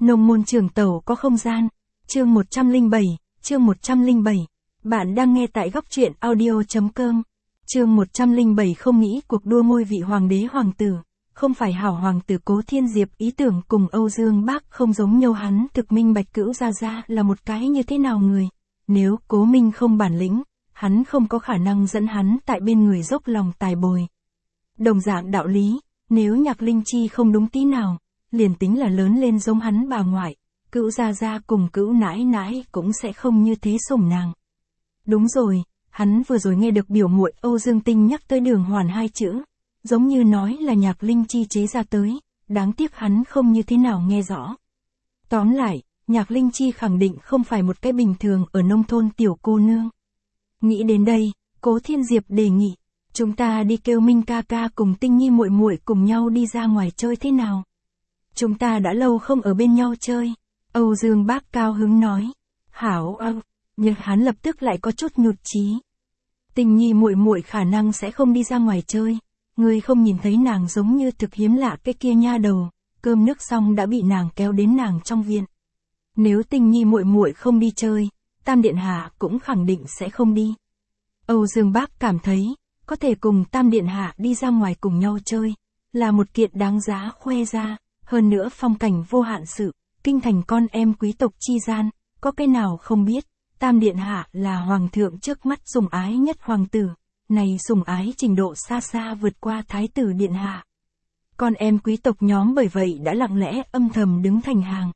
Nông môn trường tẩu có không gian. Chương 107, chương 107. Bạn đang nghe tại góc truyện audio.com. Chương 107 không nghĩ cuộc đua ngôi vị hoàng đế hoàng tử. Không phải hảo hoàng tử Cố Thiên Diệp ý tưởng cùng Âu Dương Bác không giống nhau, hắn thực minh bạch Cữu Gia Gia là một cái như thế nào người. Nếu Cố Minh không bản lĩnh, hắn không có khả năng dẫn hắn tại bên người dốc lòng tài bồi. Đồng dạng đạo lý, nếu Nhạc Linh Chi không đúng tí nào, liền tính là lớn lên giống hắn bà ngoại, Cữu Gia Gia cùng Cữu nãi nãi cũng sẽ không như thế sủng nàng. Đúng rồi, hắn vừa rồi nghe được biểu muội Âu Dương Tinh nhắc tới Đường Hoàn hai chữ, giống như nói là Nhạc Linh Chi chế ra tới, đáng tiếc hắn không như thế nào nghe rõ. Tóm lại, Nhạc Linh Chi khẳng định không phải một cái bình thường ở nông thôn tiểu cô nương. Nghĩ đến đây, Cố Thiên Diệp đề nghị, chúng ta đi kêu Minh ca ca cùng Tinh Nhi muội muội cùng nhau đi ra ngoài chơi thế nào? Chúng ta đã lâu không ở bên nhau chơi. Âu Dương Bác cao hứng nói. Hảo Âu, nhưng hắn lập tức lại có chút nhụt chí. Tinh Nhi muội muội khả năng sẽ không đi ra ngoài chơi. Ngươi không nhìn thấy nàng giống như thực hiếm lạ cái kia nha đầu, cơm nước xong đã bị nàng kéo đến nàng trong viện. Nếu Tinh Nhi muội muội không đi chơi, Tam Điện Hạ cũng khẳng định sẽ không đi. Âu Dương Bác cảm thấy, có thể cùng Tam Điện Hạ đi ra ngoài cùng nhau chơi, là một kiện đáng giá khoe ra, hơn nữa phong cảnh vô hạn sự, kinh thành con em quý tộc chi gian, có cái nào không biết, Tam Điện Hạ là hoàng thượng trước mắt sủng ái nhất hoàng tử, này sủng ái trình độ xa xa vượt qua Thái tử Điện Hạ. Con em quý tộc nhóm bởi vậy đã lặng lẽ âm thầm đứng thành hàng.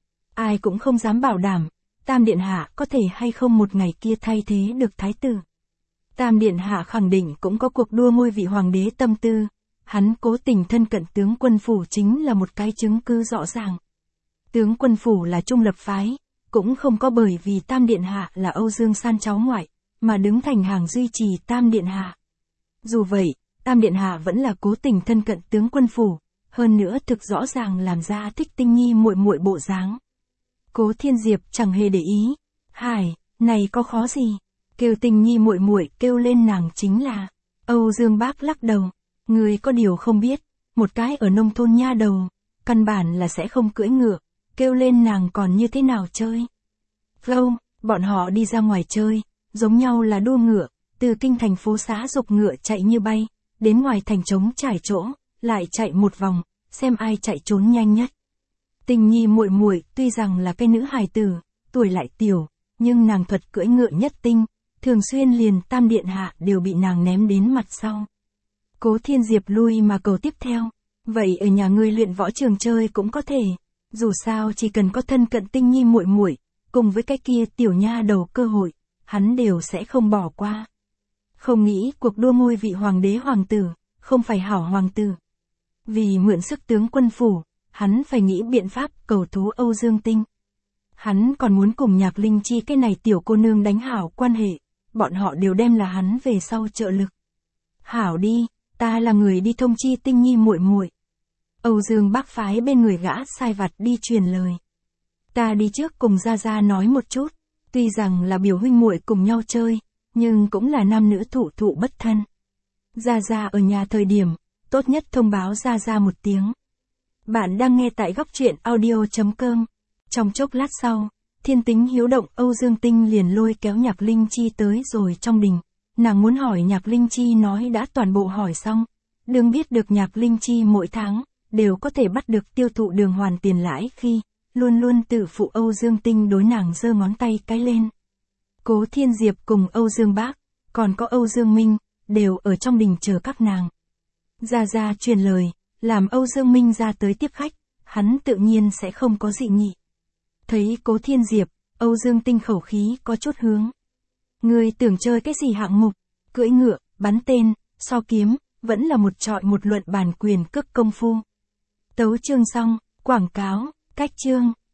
Ai cũng không dám bảo đảm, Tam Điện Hạ có thể hay không một ngày kia thay thế được Thái tử. Tam Điện Hạ khẳng định cũng có cuộc đua ngôi vị hoàng đế tâm tư, hắn cố tình thân cận tướng quân phủ chính là một cái chứng cứ rõ ràng. Tướng quân phủ là trung lập phái, cũng không có bởi vì Tam Điện Hạ là Âu Dương San cháu ngoại, mà đứng thành hàng duy trì Tam Điện Hạ. Dù vậy, Tam Điện Hạ vẫn là cố tình thân cận tướng quân phủ, hơn nữa thực rõ ràng làm ra thích Tinh Nhi muội muội bộ dáng. Cố Thiên Diệp chẳng hề để ý. Hải, này có khó gì? Kêu Tinh Nhi muội muội kêu lên nàng chính là. Âu Dương Bác lắc đầu. Người có điều không biết, một cái ở nông thôn nha đầu, căn bản là sẽ không cưỡi ngựa, kêu lên nàng còn như thế nào chơi. Lâu, bọn họ đi ra ngoài chơi, giống nhau là đua ngựa, từ kinh thành phố xá dục ngựa chạy như bay, đến ngoài thành trống trải chỗ, lại chạy một vòng, xem ai chạy trốn nhanh nhất. Tinh Nhi muội muội tuy rằng là cái nữ hài tử, tuổi lại tiểu, nhưng nàng thuật cưỡi ngựa nhất tinh, thường xuyên liền Tam Điện Hạ đều bị nàng ném đến mặt sau. Cố Thiên Diệp lui mà cầu tiếp theo, vậy ở nhà ngươi luyện võ trường chơi cũng có thể, dù sao chỉ cần có thân cận Tinh Nhi muội muội, cùng với cái kia tiểu nha đầu cơ hội, hắn đều sẽ không bỏ qua. Không nghĩ cuộc đua ngôi vị hoàng đế hoàng tử, không phải hảo hoàng tử. Vì mượn sức tướng quân phủ, hắn phải nghĩ biện pháp cầu thú Âu Dương Tinh. Hắn còn muốn cùng Nhạc Linh Chi cái này tiểu cô nương đánh hảo quan hệ, bọn họ đều đem là hắn về sau trợ lực. Hảo đi, ta là người đi thông chi Tinh Nhi muội muội. Âu Dương Bác phái bên người gã sai vặt đi truyền lời. Ta đi trước cùng Gia Gia nói một chút, tuy rằng là biểu huynh muội cùng nhau chơi, nhưng cũng là nam nữ thụ thụ bất thân. Gia Gia ở nhà thời điểm, tốt nhất thông báo Gia Gia một tiếng. Bạn đang nghe tại góc truyện audio.com. Trong chốc lát sau, thiên tính hiếu động Âu Dương Tinh liền lôi kéo Nhạc Linh Chi tới rồi trong đình. Nàng muốn hỏi Nhạc Linh Chi nói đã toàn bộ hỏi xong. Đừng biết được Nhạc Linh Chi mỗi tháng, đều có thể bắt được tiêu thụ Đường Hoàn tiền lãi khi, luôn luôn tự phụ Âu Dương Tinh đối nàng giơ ngón tay cái lên. Cố Thiên Diệp cùng Âu Dương Bác, còn có Âu Dương Minh, đều ở trong đình chờ các nàng. Gia Gia truyền lời, làm Âu Dương Minh ra tới tiếp khách, hắn tự nhiên sẽ không có dị nghị. Thấy Cố Thiên Diệp, Âu Dương Tinh khẩu khí có chút hướng. Người tưởng chơi cái gì hạng mục, cưỡi ngựa, bắn tên, so kiếm, vẫn là một trọi một luận bàn quyền cước công phu. Tấu chương xong, quảng cáo, cách chương.